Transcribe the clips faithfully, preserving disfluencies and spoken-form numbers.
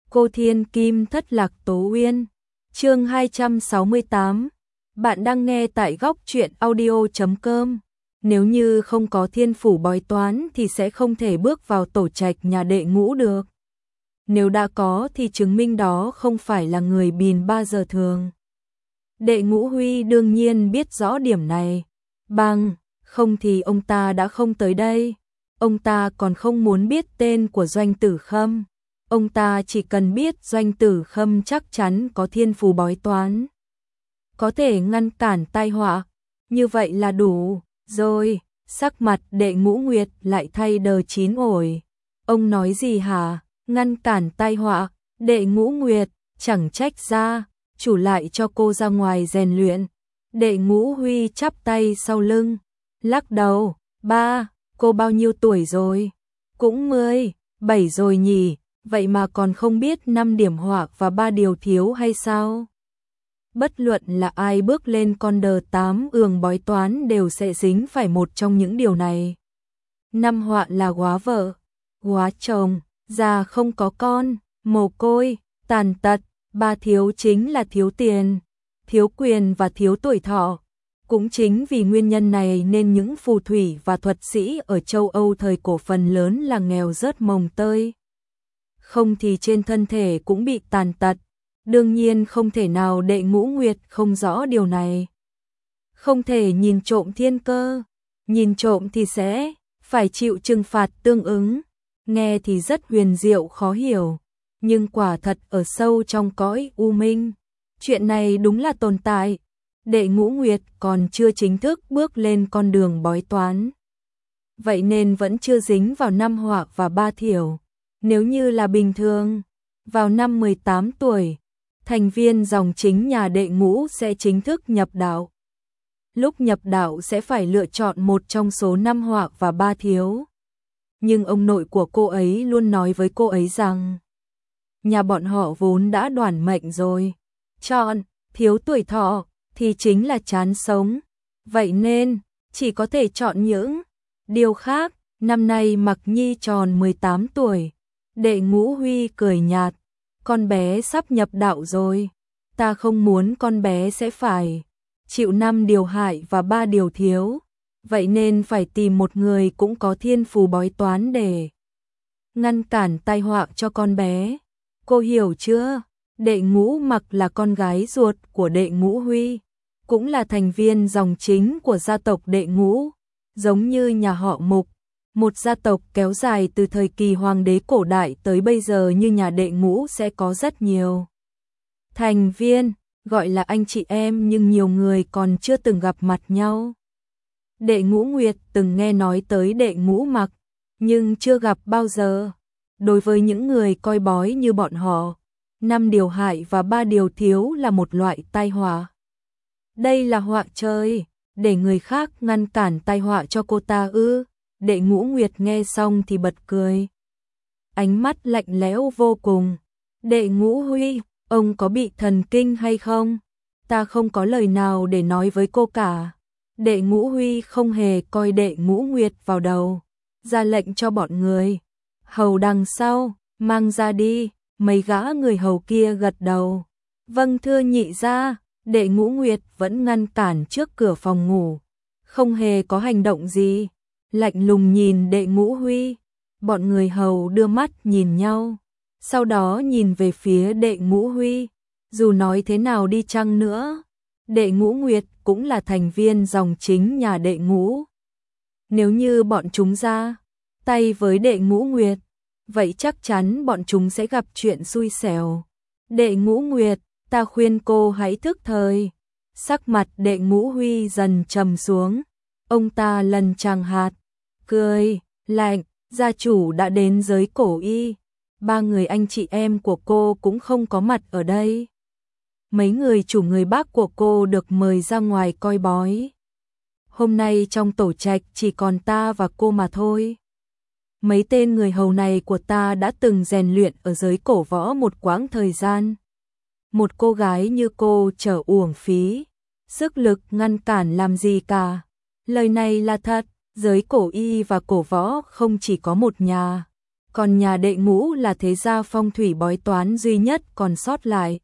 Cô Thiên Kim thất lạc Tố Uyên. Chương hai trăm sáu mươi tám. Bạn đang nghe tại góc truyện audio chấm com. Nếu như không có thiên phủ bói toán thì sẽ không thể bước vào tổ trạch nhà đệ Ngũ được. Nếu đã có thì chứng minh đó không phải là người bìn ba giờ thường. Đệ Ngũ Huy đương nhiên biết rõ điểm này. Bằng không thì ông ta đã không tới đây. Ông ta còn không muốn biết tên của Doanh Tử Khâm. Ông ta chỉ cần biết Doanh Tử Khâm chắc chắn có thiên phù bói toán, có thể ngăn cản tai họa, như vậy là đủ rồi. Sắc mặt đệ Ngũ Nguyệt lại thay đờ chín ổi. Ông nói gì hả? Ngăn cản tai họa? Đệ Ngũ Nguyệt, chẳng trách ra, chủ lại cho cô ra ngoài rèn luyện. Đệ Ngũ Huy chắp tay sau lưng, lắc đầu. Ba, cô bao nhiêu tuổi rồi? Cũng mười bảy rồi nhỉ? Vậy mà còn không biết năm điểm họa và ba điều thiếu hay sao? Bất luận là ai bước lên con đờ tám ường bói toán đều sẽ dính phải một trong những điều này. Năm họa là góa vợ, góa chồng, già không có con, mồ côi, tàn tật. Ba thiếu chính là thiếu tiền, thiếu quyền và thiếu tuổi thọ. Cũng chính vì nguyên nhân này nên những phù thủy và thuật sĩ ở châu Âu thời cổ phần lớn là nghèo rớt mồng tơi. Không thì trên thân thể cũng bị tàn tật. Đương nhiên không thể nào đệ Ngũ Nguyệt không rõ điều này. Không thể nhìn trộm thiên cơ. Nhìn trộm thì sẽ phải chịu trừng phạt tương ứng. Nghe thì rất huyền diệu khó hiểu, nhưng quả thật ở sâu trong cõi u minh, chuyện này đúng là tồn tại. Đệ Ngũ Nguyệt còn chưa chính thức bước lên con đường bói toán, vậy nên vẫn chưa dính vào năm họa và ba thiểu. Nếu như là bình thường, vào năm mười tám tuổi, thành viên dòng chính nhà đệ Ngũ sẽ chính thức nhập đạo. Lúc nhập đạo sẽ phải lựa chọn một trong số năm họa và ba thiếu. Nhưng ông nội của cô ấy luôn nói với cô ấy rằng nhà bọn họ vốn đã đoản mệnh rồi, chọn thiếu tuổi thọ thì chính là chán sống. Vậy nên chỉ có thể chọn những điều khác. Năm nay Mặc Nhi tròn mười tám tuổi. Đệ Ngũ Huy cười nhạt, con bé sắp nhập đạo rồi, ta không muốn con bé sẽ phải chịu năm điều hại và ba điều thiếu, vậy nên phải tìm một người cũng có thiên phù bói toán để ngăn cản tai họa cho con bé. Cô hiểu chưa? Đệ Ngũ Mặc là con gái ruột của đệ Ngũ Huy, cũng là thành viên dòng chính của gia tộc đệ Ngũ, giống như nhà họ Mục, một gia tộc kéo dài từ thời kỳ hoàng đế cổ đại tới bây giờ. Như nhà đệ Ngũ sẽ có rất nhiều thành viên, gọi là anh chị em, nhưng nhiều người còn chưa từng gặp mặt nhau. Đệ Ngũ Nguyệt từng nghe nói tới đệ Ngũ Mặc, nhưng chưa gặp bao giờ. Đối với những người coi bói như bọn họ, năm điều hại và ba điều thiếu là một loại tai họa. Đây là họa trời, để người khác ngăn cản tai họa cho cô ta ư? Đệ Ngũ Nguyệt nghe xong thì bật cười, ánh mắt lạnh lẽo vô cùng. Đệ Ngũ Huy, ông có bị thần kinh hay không? Ta không có lời nào để nói với cô cả. Đệ Ngũ Huy không hề coi đệ Ngũ Nguyệt vào đầu, ra lệnh cho bọn người hầu đằng sau mang ra đi. Mấy gã người hầu kia gật đầu, vâng thưa nhị gia. Đệ Ngũ Nguyệt vẫn ngăn cản trước cửa phòng ngủ, không hề có hành động gì, lạnh lùng nhìn đệ Ngũ Huy. Bọn người hầu đưa mắt nhìn nhau, sau đó nhìn về phía đệ Ngũ Huy. Dù nói thế nào đi chăng nữa, đệ Ngũ Nguyệt cũng là thành viên dòng chính nhà đệ Ngũ. Nếu như bọn chúng ra tay với đệ Ngũ Nguyệt, vậy chắc chắn bọn chúng sẽ gặp chuyện xui xẻo. Đệ Ngũ Nguyệt, ta khuyên cô hãy thức thời. Sắc mặt đệ Ngũ Huy dần trầm xuống, ông ta lần chàng hạt, cười lạnh, gia chủ đã đến giới cổ y, ba người anh chị em của cô cũng không có mặt ở đây. Mấy người chủ người bác của cô được mời ra ngoài coi bói. Hôm nay trong tổ trạch chỉ còn ta và cô mà thôi. Mấy tên người hầu này của ta đã từng rèn luyện ở giới cổ võ một quãng thời gian. Một cô gái như cô trở uổng phí sức lực ngăn cản làm gì cả. Lời này là thật, giới cổ y và cổ võ không chỉ có một nhà, còn nhà đệ Ngũ là thế gia phong thủy bói toán duy nhất còn sót lại.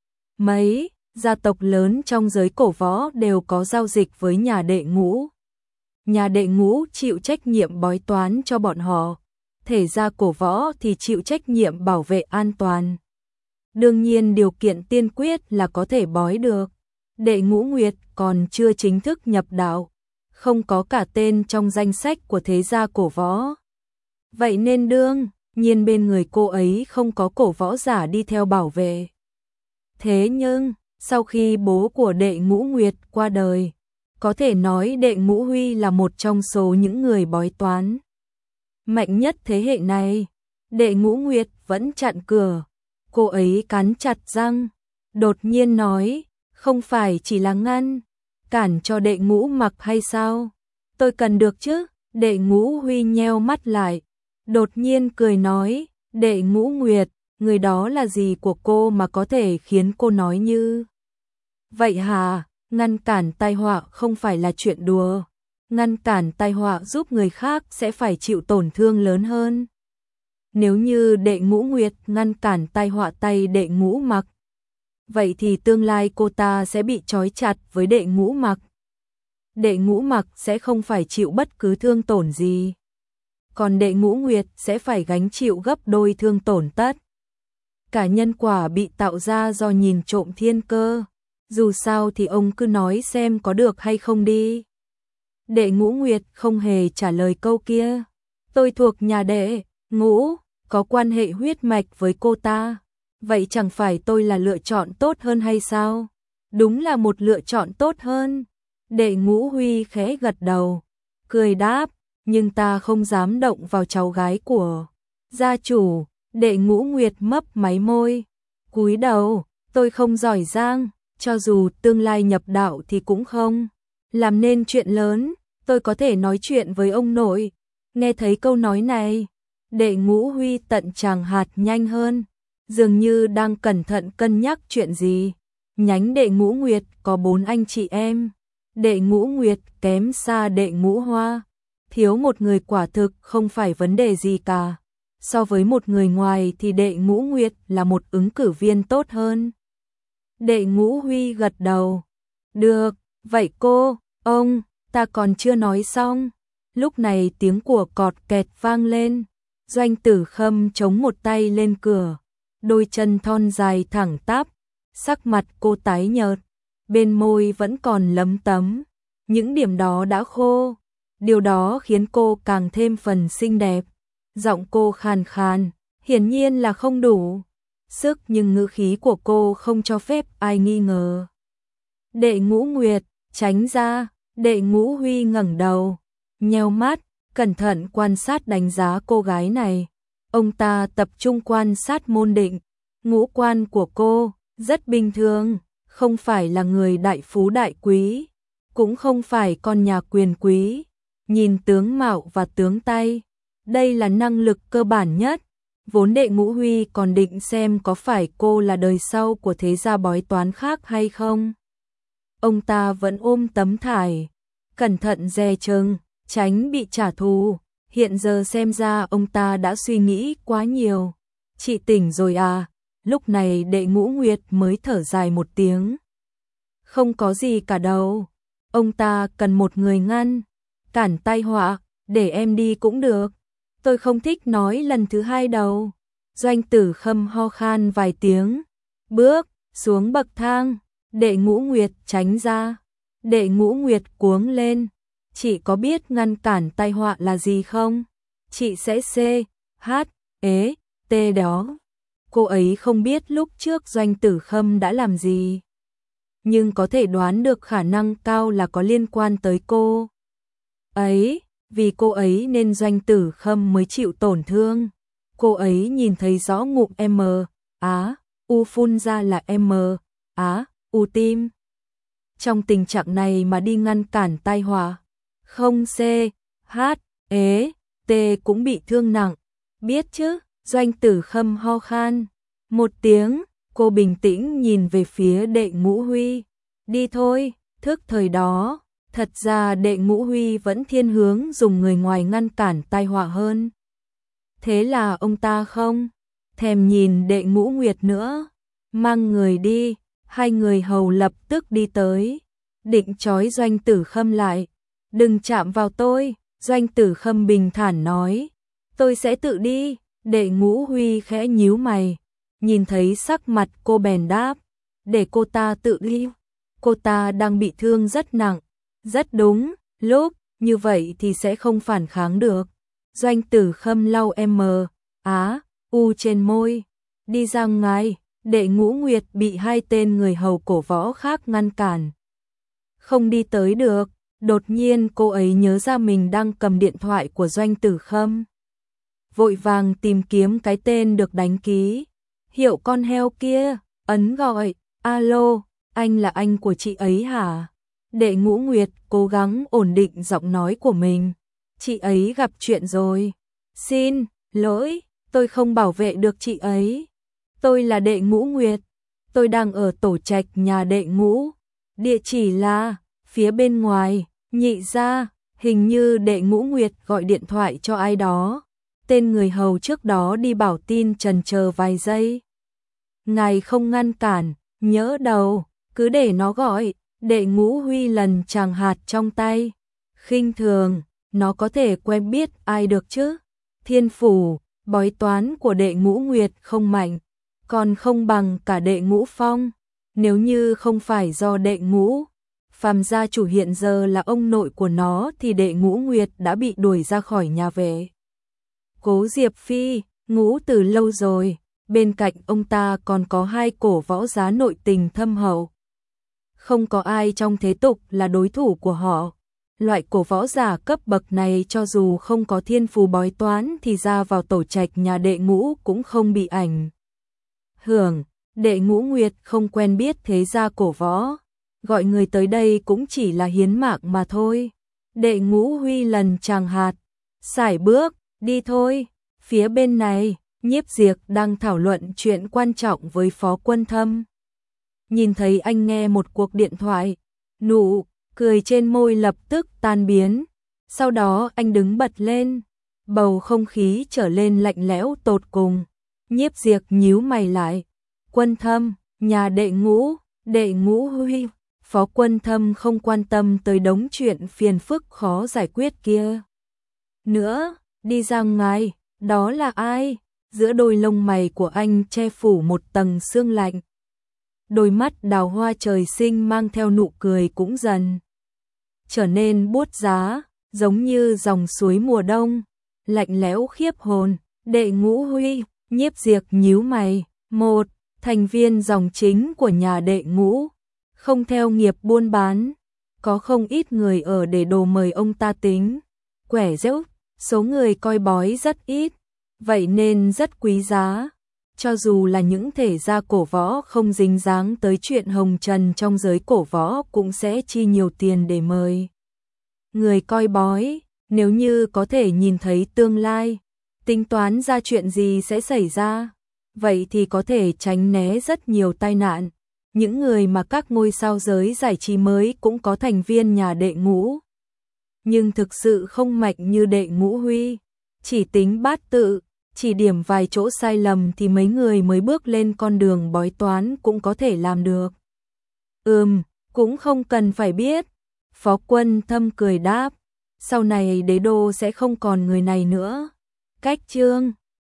Mấy gia tộc lớn trong giới cổ võ đều có giao dịch với nhà đệ Ngũ. Nhà đệ Ngũ chịu trách nhiệm bói toán cho bọn họ, thể gia cổ võ thì chịu trách nhiệm bảo vệ an toàn. Đương nhiên điều kiện tiên quyết là có thể bói được. Đệ Ngũ Nguyệt còn chưa chính thức nhập đạo, không có cả tên trong danh sách của thế gia cổ võ. Vậy nên đương nhiên bên người cô ấy không có cổ võ giả đi theo bảo vệ. Thế nhưng, sau khi bố của đệ Ngũ Nguyệt qua đời, có thể nói đệ Ngũ Huy là một trong số những người bói toán mạnh nhất thế hệ này. Đệ Ngũ Nguyệt vẫn chặn cửa, cô ấy cắn chặt răng, đột nhiên nói, không phải chỉ là ngăn cản cho đệ Ngũ Mặc hay sao? Tôi cần được chứ? Đệ Ngũ Huy nheo mắt lại, đột nhiên cười nói, đệ Ngũ Nguyệt, người đó là gì của cô mà có thể khiến cô nói như vậy hả? Ngăn cản tai họa không phải là chuyện đùa. Ngăn cản tai họa giúp người khác sẽ phải chịu tổn thương lớn hơn. Nếu như đệ Ngũ Nguyệt ngăn cản tai họa tay đệ Ngũ Mặc, vậy thì tương lai cô ta sẽ bị trói chặt với đệ Ngũ Mặc. Đệ Ngũ Mặc sẽ không phải chịu bất cứ thương tổn gì, còn đệ Ngũ Nguyệt sẽ phải gánh chịu gấp đôi thương tổn tất. Cả nhân quả bị tạo ra do nhìn trộm thiên cơ. Dù sao thì ông cứ nói xem có được hay không đi. Đệ Ngũ Nguyệt không hề trả lời câu kia. Tôi thuộc nhà đệ Ngũ, có quan hệ huyết mạch với cô ta. Vậy chẳng phải tôi là lựa chọn tốt hơn hay sao? Đúng là một lựa chọn tốt hơn. Đệ Ngũ Huy khẽ gật đầu, cười đáp, nhưng ta không dám động vào cháu gái của gia chủ. Đệ Ngũ Nguyệt mấp máy môi, cúi đầu, tôi không giỏi giang, cho dù tương lai nhập đạo thì cũng không làm nên chuyện lớn, tôi có thể nói chuyện với ông nội. Nghe thấy câu nói này, đệ Ngũ Huy tận tràng hạt nhanh hơn, dường như đang cẩn thận cân nhắc chuyện gì. Nhánh đệ Ngũ Nguyệt có bốn anh chị em, đệ Ngũ Nguyệt kém xa đệ Ngũ Hoa, thiếu một người quả thực không phải vấn đề gì cả. So với một người ngoài thì đệ Ngũ Nguyệt là một ứng cử viên tốt hơn. Đệ Ngũ Huy gật đầu. Được, vậy cô, ông, ta còn chưa nói xong. Lúc này tiếng của cọt kẹt vang lên. Doanh Tử Khâm chống một tay lên cửa, đôi chân thon dài thẳng tắp, sắc mặt cô tái nhợt, bên môi vẫn còn lấm tấm, những điểm đó đã khô. Điều đó khiến cô càng thêm phần xinh đẹp. Giọng cô khàn khàn, hiển nhiên là không đủ sức, nhưng ngữ khí của cô không cho phép ai nghi ngờ. Đệ Ngũ Nguyệt, tránh ra. Đệ Ngũ Huy ngẩng đầu, nheo mắt, cẩn thận quan sát đánh giá cô gái này. Ông ta tập trung quan sát môn định, ngũ quan của cô rất bình thường, không phải là người đại phú đại quý, cũng không phải con nhà quyền quý. Nhìn tướng mạo và tướng tay, đây là năng lực cơ bản nhất. Vốn đệ Ngũ Huy còn định xem có phải cô là đời sau của thế gia bói toán khác hay không. Ông ta vẫn ôm tấm thải, cẩn thận dè chừng, tránh bị trả thù. Hiện giờ xem ra ông ta đã suy nghĩ quá nhiều. Chị tỉnh rồi à? Lúc này đệ Ngũ Nguyệt mới thở dài một tiếng. Không có gì cả đâu. Ông ta cần một người ngăn cản tai họa, để em đi cũng được. Tôi không thích nói lần thứ hai đâu. Doanh Tử Khâm ho khan vài tiếng, bước xuống bậc thang. Đệ Ngũ Nguyệt tránh ra. Đệ Ngũ Nguyệt cuống lên. Chị có biết ngăn cản tai họa là gì không? Chị sẽ C, H, E, T đó. Cô ấy không biết lúc trước Doanh Tử Khâm đã làm gì, nhưng có thể đoán được khả năng cao là có liên quan tới cô ấy. Vì cô ấy nên Doanh Tử Khâm mới chịu tổn thương. Cô ấy nhìn thấy rõ ngụm M, Á, U phun ra là M, Á, U tim. Trong tình trạng này mà đi ngăn cản tai họa, không C, H, E, T cũng bị thương nặng. Biết chứ? Doanh Tử Khâm ho khan một tiếng, cô bình tĩnh nhìn về phía đệ Ngũ Huy. Đi thôi. Thức thời đó, thật ra đệ Ngũ Huy vẫn thiên hướng dùng người ngoài ngăn cản tai họa hơn. Thế là ông ta không thèm nhìn Đệ Ngũ Nguyệt nữa, mang người đi. Hai người hầu lập tức đi tới, định trói Doanh Tử Khâm lại. Đừng chạm vào tôi, Doanh Tử Khâm bình thản nói. Tôi sẽ tự đi. Đệ Ngũ Huy khẽ nhíu mày, nhìn thấy sắc mặt cô bèn đáp. Để cô ta tự đi. Cô ta đang bị thương rất nặng. Rất đúng, lúc như vậy thì sẽ không phản kháng được. Doanh Tử Khâm lau M, Á, U trên môi. Đi ra ngoài. Đệ Ngũ Nguyệt bị hai tên người hầu cổ võ khác ngăn cản. Không đi tới được. Đột nhiên cô ấy nhớ ra mình đang cầm điện thoại của Doanh Tử Khâm. Vội vàng tìm kiếm cái tên được đánh ký hiệu con heo kia, ấn gọi. Alo, anh là anh của chị ấy hả? Đệ Ngũ Nguyệt cố gắng ổn định giọng nói của mình. Chị ấy gặp chuyện rồi. Xin lỗi, tôi không bảo vệ được chị ấy. Tôi là Đệ Ngũ Nguyệt. Tôi đang ở tổ trạch nhà Đệ Ngũ. Địa chỉ là phía bên ngoài. Nhị ra, hình như Đệ Ngũ Nguyệt gọi điện thoại cho ai đó. Tên người hầu trước đó đi bảo tin chần chờ vài giây. Ngài không ngăn cản, nhỡ đầu, cứ để nó gọi. Đệ Ngũ Huy lần chàng hạt trong tay. Khinh thường, nó có thể quen biết ai được chứ? Thiên phủ, bói toán của Đệ Ngũ Nguyệt không mạnh, còn không bằng cả Đệ Ngũ Phong. Nếu như không phải do Đệ Ngũ Phàm gia chủ hiện giờ là ông nội của nó thì Đệ Ngũ Nguyệt đã bị đuổi ra khỏi nhà vệ. Cố Diệp Phi, ngủ từ lâu rồi, bên cạnh ông ta còn có hai cổ võ giá nội tình thâm hậu. Không có ai trong thế tục là đối thủ của họ. Loại cổ võ giả cấp bậc này cho dù không có thiên phú bói toán thì ra vào tổ trạch nhà Đệ Ngũ cũng không bị ảnh hưởng. Đệ Ngũ Nguyệt không quen biết thế gia cổ võ, gọi người tới đây cũng chỉ là hiến mạng mà thôi. Đệ Ngũ Huy lần chàng hạt, sải bước, đi thôi. Phía bên này, Nhiếp Diệp đang thảo luận chuyện quan trọng với Phó Quân Thâm. Nhìn thấy anh nghe một cuộc điện thoại, nụ cười trên môi lập tức tan biến. Sau đó anh đứng bật lên, bầu không khí trở lên lạnh lẽo tột cùng. Nhiếp Diệp nhíu mày lại. Quân Thâm, nhà Đệ Ngũ, Đệ Ngũ Huy. Phó Quân Thâm không quan tâm tới đống chuyện phiền phức khó giải quyết kia nữa. Đi ra ngoài. Đó là ai? Giữa đôi lông mày của anh che phủ một tầng sương lạnh. Đôi mắt đào hoa trời sinh mang theo nụ cười cũng dần trở nên buốt giá, giống như dòng suối mùa đông, lạnh lẽo khiếp hồn. Đệ Ngũ Huy, Nhiếp Diệp nhíu mày. Một thành viên dòng chính của nhà Đệ Ngũ, không theo nghiệp buôn bán, có không ít người ở để đồ mời ông ta tính quẻ rễu, số người coi bói rất ít, vậy nên rất quý giá. Cho dù là những thể gia cổ võ không dính dáng tới chuyện hồng trần trong giới cổ võ cũng sẽ chi nhiều tiền để mời người coi bói. Nếu như có thể nhìn thấy tương lai, tính toán ra chuyện gì sẽ xảy ra, vậy thì có thể tránh né rất nhiều tai nạn. Những người mà các ngôi sao giới giải trí mới cũng có thành viên nhà Đệ Ngũ, nhưng thực sự không mạnh như Đệ Ngũ Huy. Chỉ tính bát tự, chỉ điểm vài chỗ sai lầm thì mấy người mới bước lên con đường bói toán cũng có thể làm được. Ừm, cũng không cần phải biết. Phó Quân Thâm cười đáp. Sau này đế đô sẽ không còn người này nữa. Cách chương